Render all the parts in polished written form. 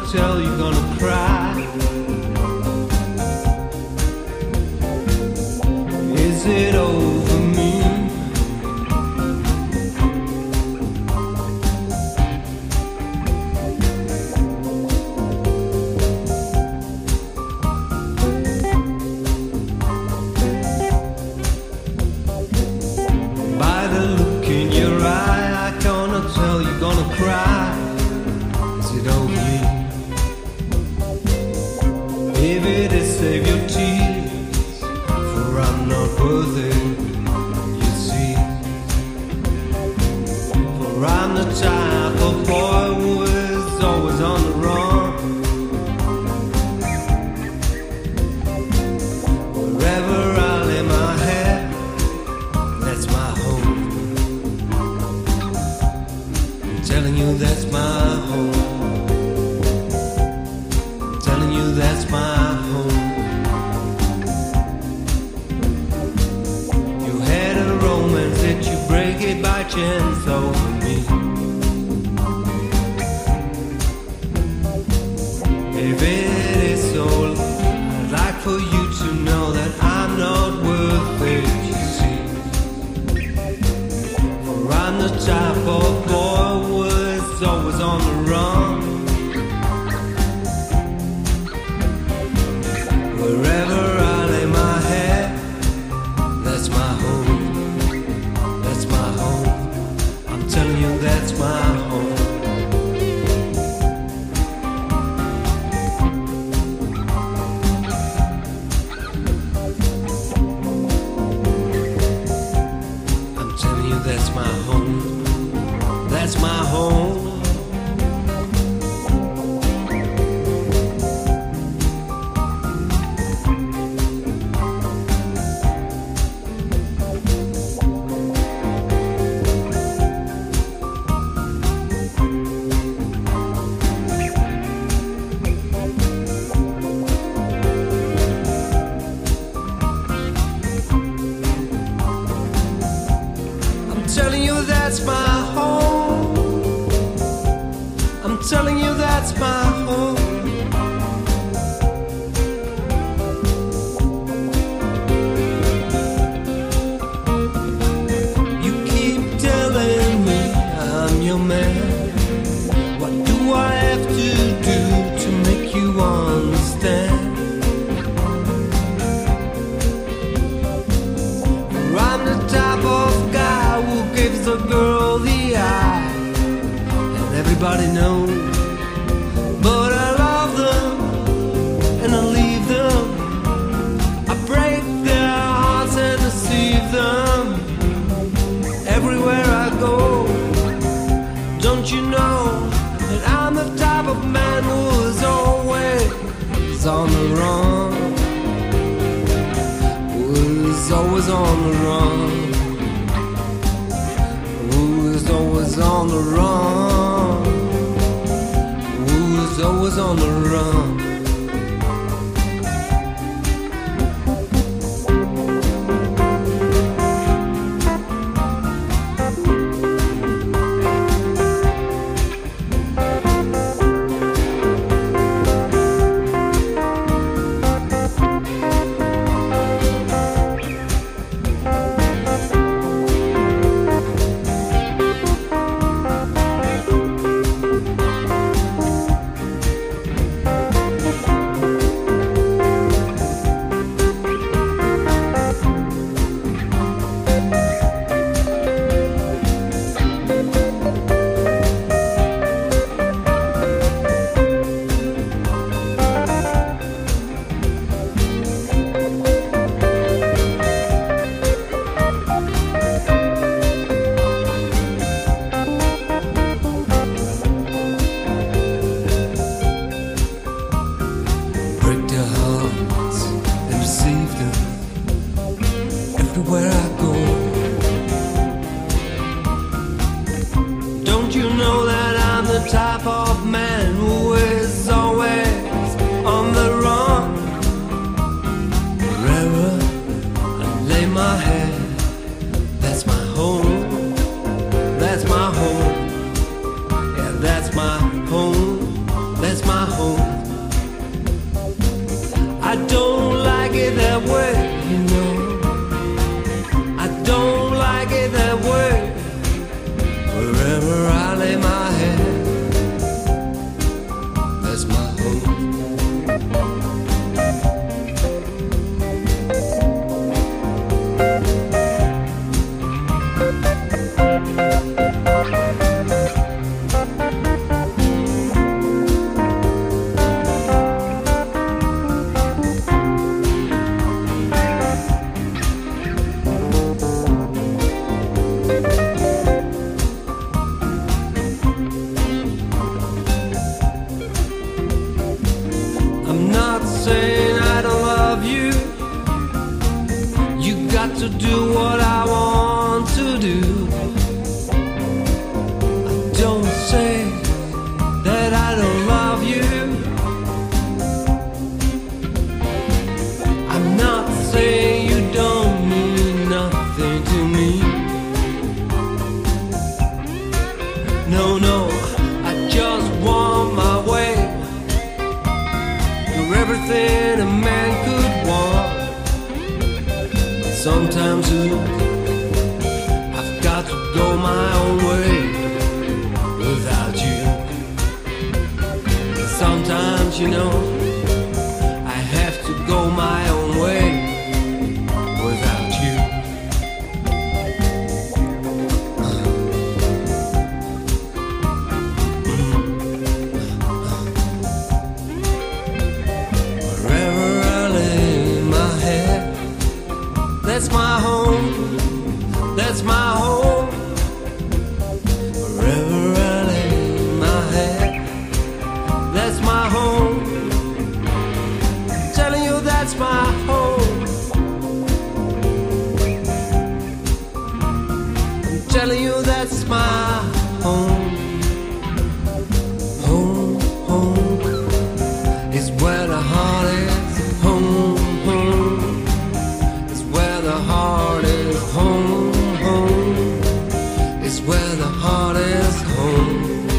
tell you're gonna cry. Is it over me? By the look in your eye, I cannot tell you're gonna cry. Is it over me? If it is, save your tears, for I'm not worthy, you see. For I'm the type of boy who is always on the run. Wherever I lay my head, that's my home. I'm telling you that's my home. I'm telling you that's my home. You had a romance, did you break it by chance over me? If it is so, I'd like for you to know that I'm not worth it, you see. For I'm the type of boy who is always on the run. Wherever I lay my head, that's my home. That's my home. I'm telling you that's my home. I'm telling you that's my home. That's my home. I'm telling you that's my home. I'm telling you that's my home. You keep telling me I'm your man. What do I have to do to make you understand? For I'm the type of guy who gives a girl the eye, and everybody knows. But I love them and I leave them. I break their hearts and deceive them. Everywhere I go, don't you know that I'm the type of man who is always on the run? Who is always on the run? Who is always on the run? Who is always on the run? Everywhere I go, don't you know that I'm the type of man who is always on the run? Wherever I lay my head, that's my home. That's my home. Yeah, that's my home. That's my home. do what I want to do. I don't say that I don't love you. I'm not saying you don't mean nothing to me. No, no, I just want my way. Do everything a man could want. But sometimes I've got to go my own way without you. Sometimes, you know, I have to go my own way without you. Wherever I lay my head, that's my home, that's my home. Wherever I lay my head, that's my home. I'm telling you that's my home. I'm telling you that's my home. Home, home is where the heart is. Home, home is where the heart is. Home, home is where the heart is. Home.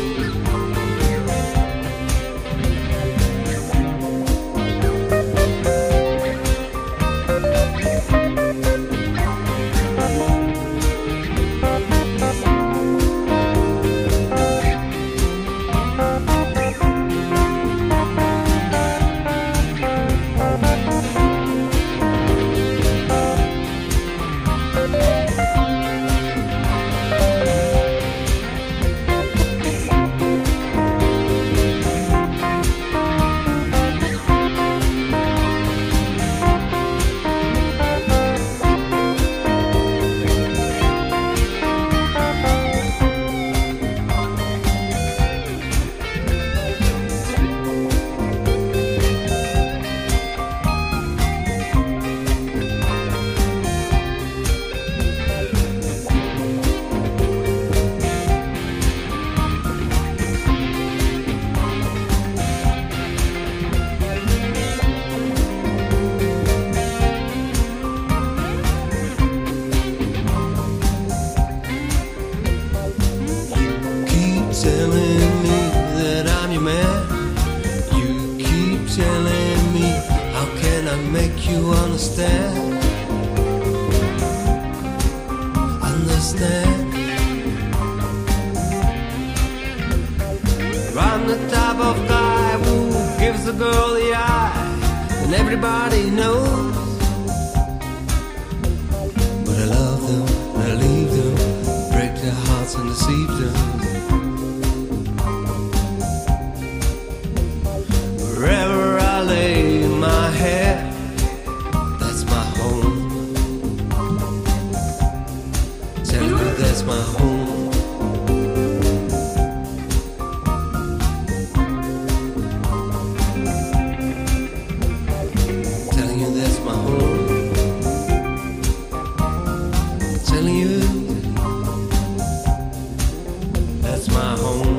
Telling me that I'm your man. You keep telling me, how can I make you understand? Understand? I'm the type of guy who gives the girl the eye, and everybody knows. But I love them, and I leave them, break their hearts and deceive them. Wherever I lay my head, that's my home. Tell me that's my home. Telling you that's my home. Telling you that's my home.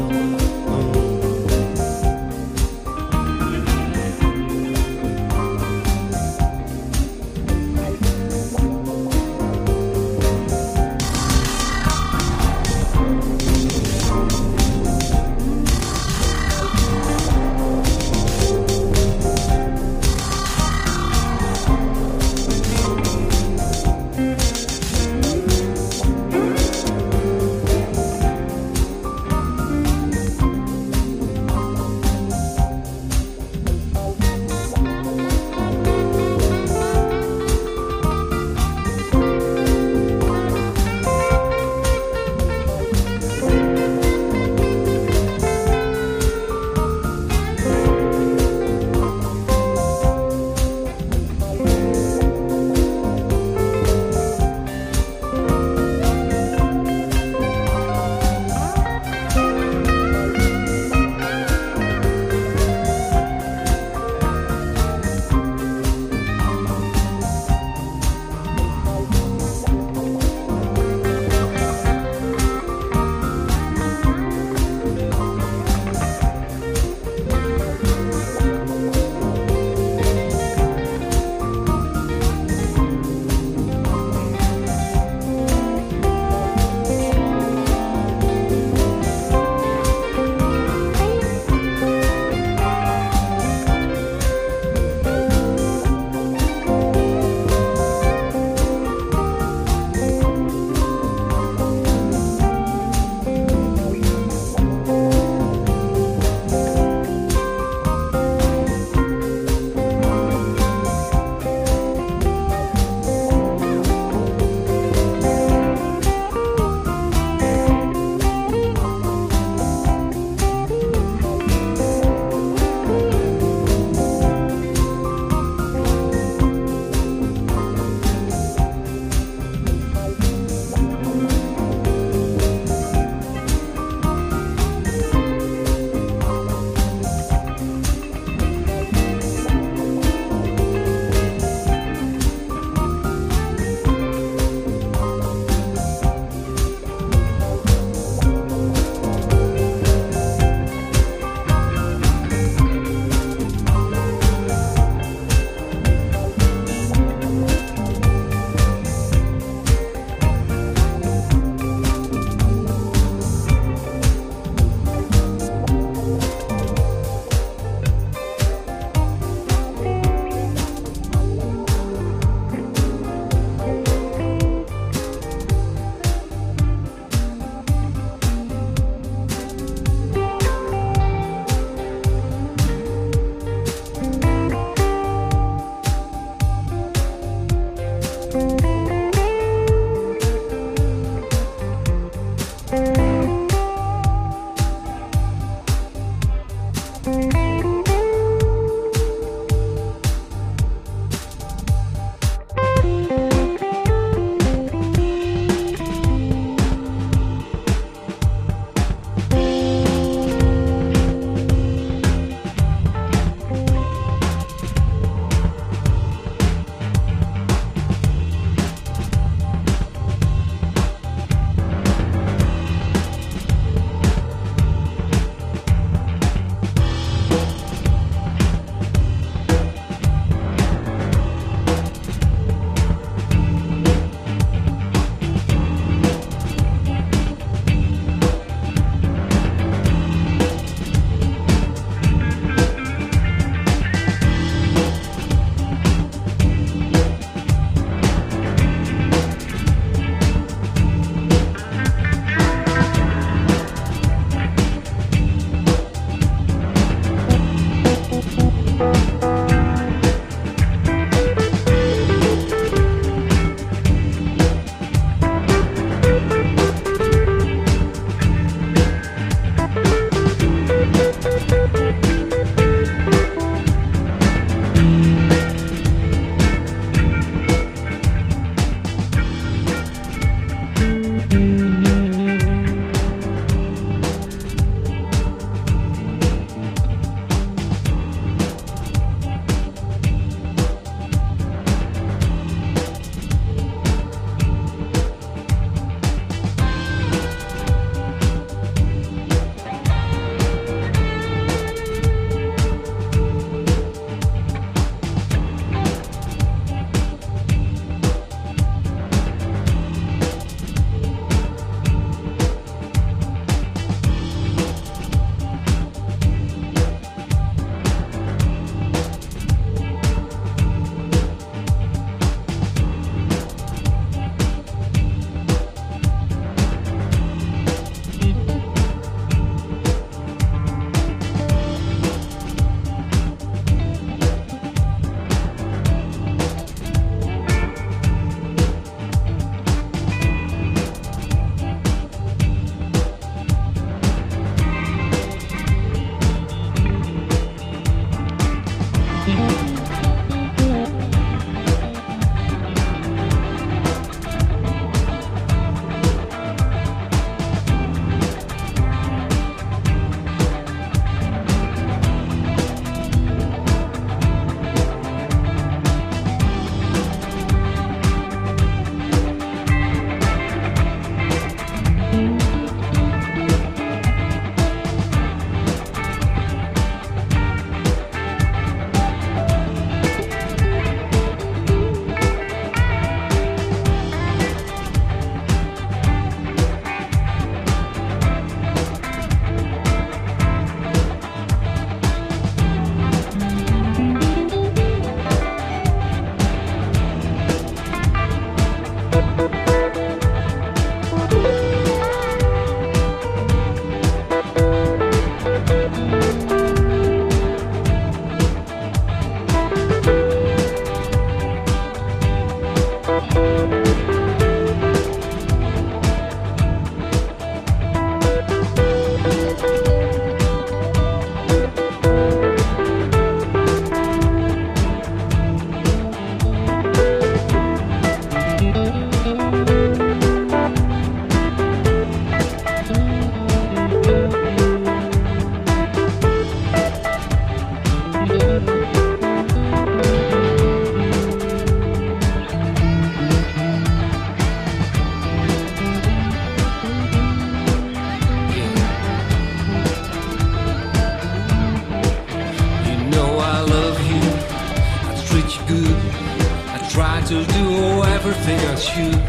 to do everything I should.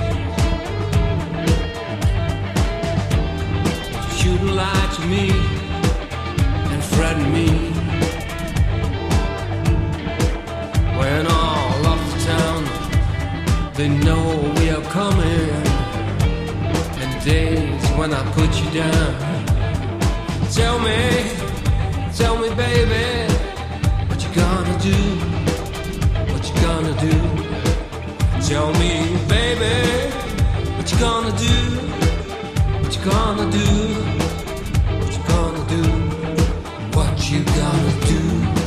You shouldn't lie to me and threaten me when all of the town they know we are coming, and days when I put you down. Tell me, baby, what you gonna do? What you gonna do? Tell me, baby, what you gonna do? What you gonna do? What you gonna do? What you gonna do?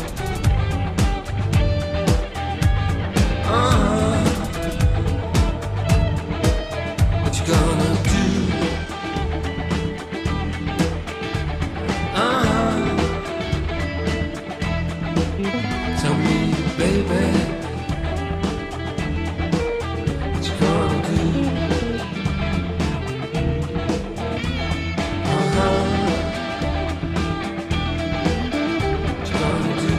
What you gonna do? Tell me, baby, what you gonna do? What you gonna do?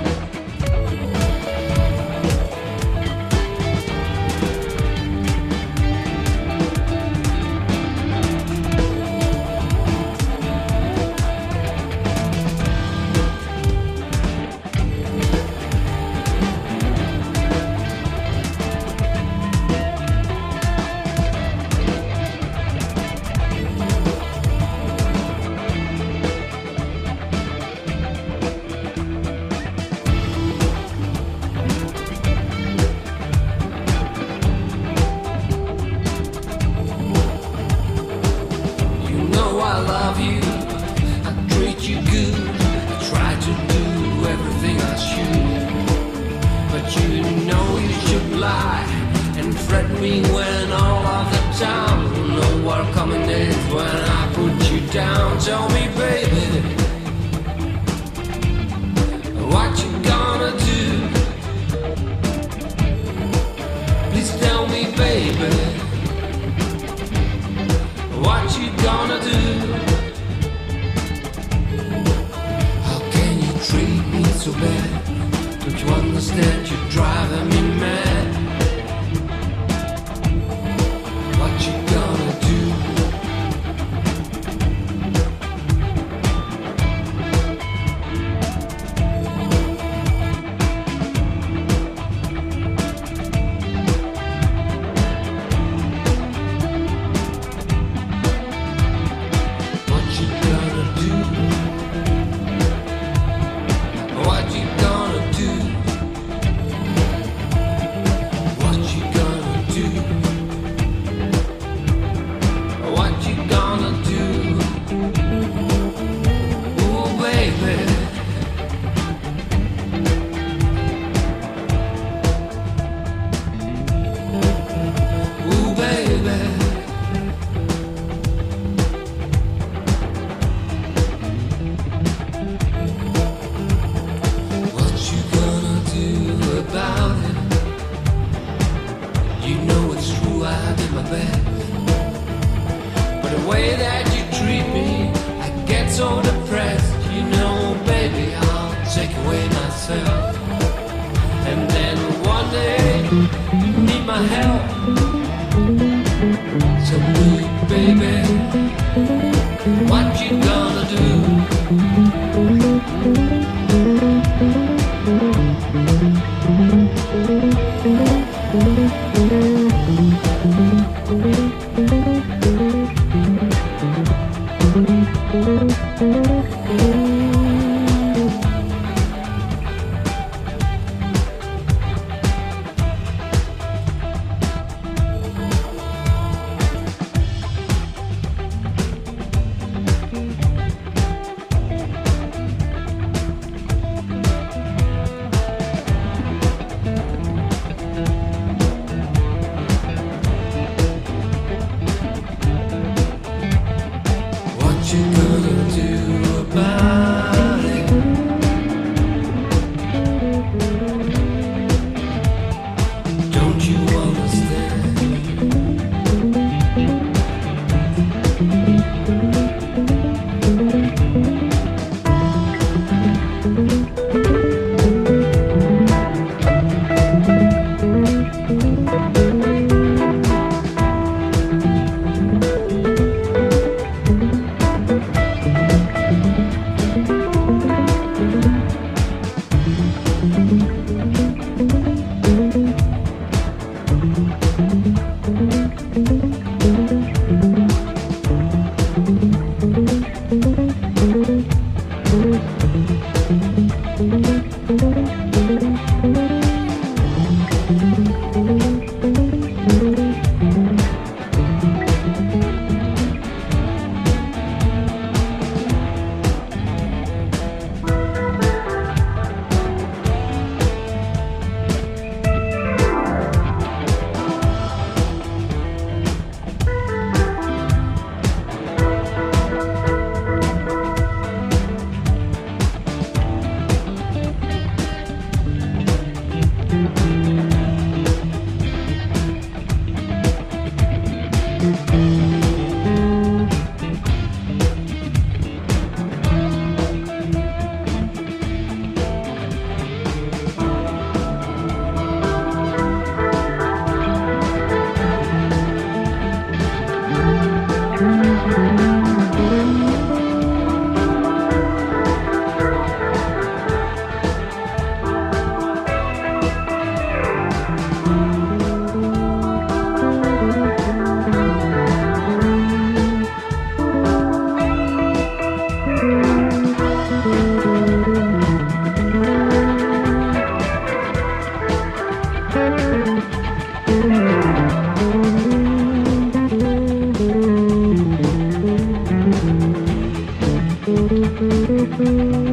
I love you, I treat you good, I try to do everything I should. But you know you should lie and threaten me when all of the time no welcoming days when I put you down. Tell me, baby, what you gonna do? Please tell me, baby, what you gonna do? How can you treat me so bad? Don't you understand you're driving me mad? What you gonna do? But the way that you treat me, I get so depressed. You know, baby, I'll take away myself. And then one day, you need my help. So me, baby, what you gonna do? What you gonna do about Thank you.